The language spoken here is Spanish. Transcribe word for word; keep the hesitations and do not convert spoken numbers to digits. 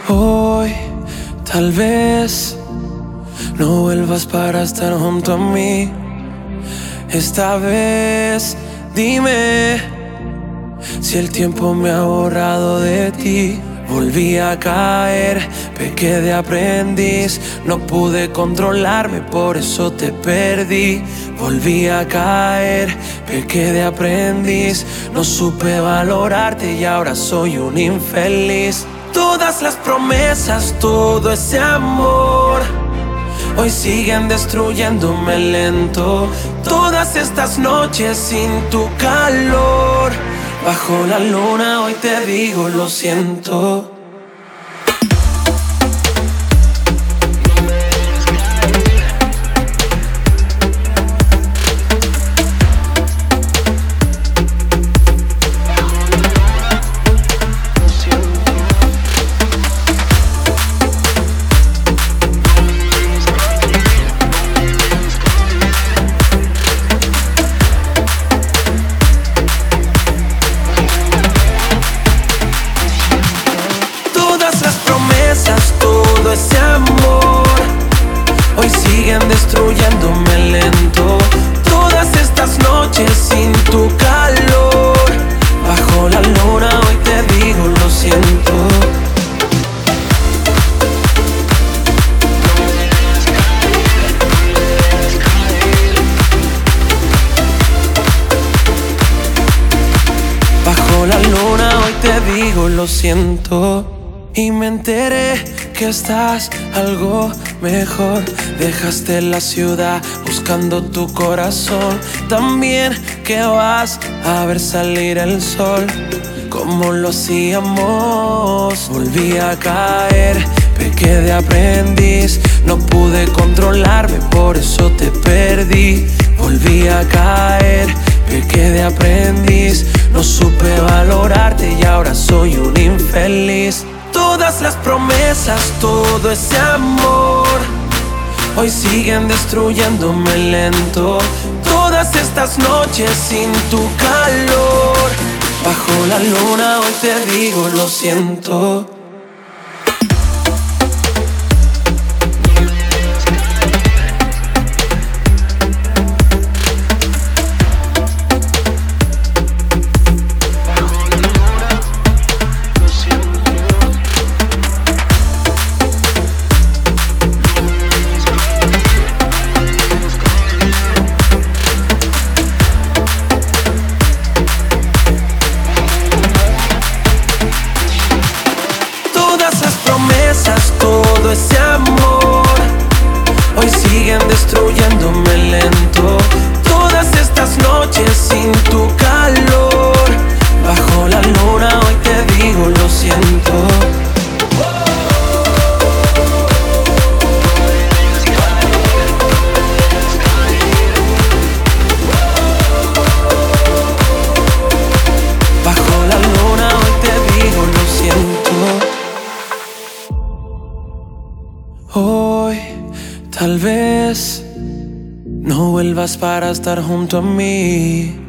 Hoy, tal vez, no vuelvas para estar junto a mí. Esta vez, dime si el tiempo me ha borrado de ti. Volví a caer, pequé de aprendiz. No pude controlarme, por eso te perdí. Volví a caer, pequé de aprendiz. No supe valorarte y ahora soy un infeliz. Todas las promesas, todo ese amor, hoy siguen destruyéndome lento. Todas estas noches sin tu calor, bajo la luna hoy te digo lo siento. Todo ese amor, hoy siguen destruyéndome lento. Todas estas noches sin tu calor, bajo la luna hoy te digo lo siento. Bajo la luna hoy te digo lo siento. Y me enteré que estás algo mejor. Dejaste la ciudad buscando tu corazón. También que vas a ver salir el sol como lo hacíamos. Volví a caer, pequé de aprendiz. No pude controlarme, por eso te perdí. Volví a caer, pequé de aprendiz. No supe valorarte y ahora soy un infeliz. Todas las promesas, todo ese amor, hoy siguen destruyéndome lento. Todas estas noches sin tu calor, bajo la luna hoy te digo lo siento. Todo ese amor, hoy siguen destruyéndome lento. Todas estas noches sin tu calor, bajo la luna hoy te digo lo siento. Bajo la luna hoy te digo lo siento. Hoy, tal vez, no vuelvas para estar junto a mí.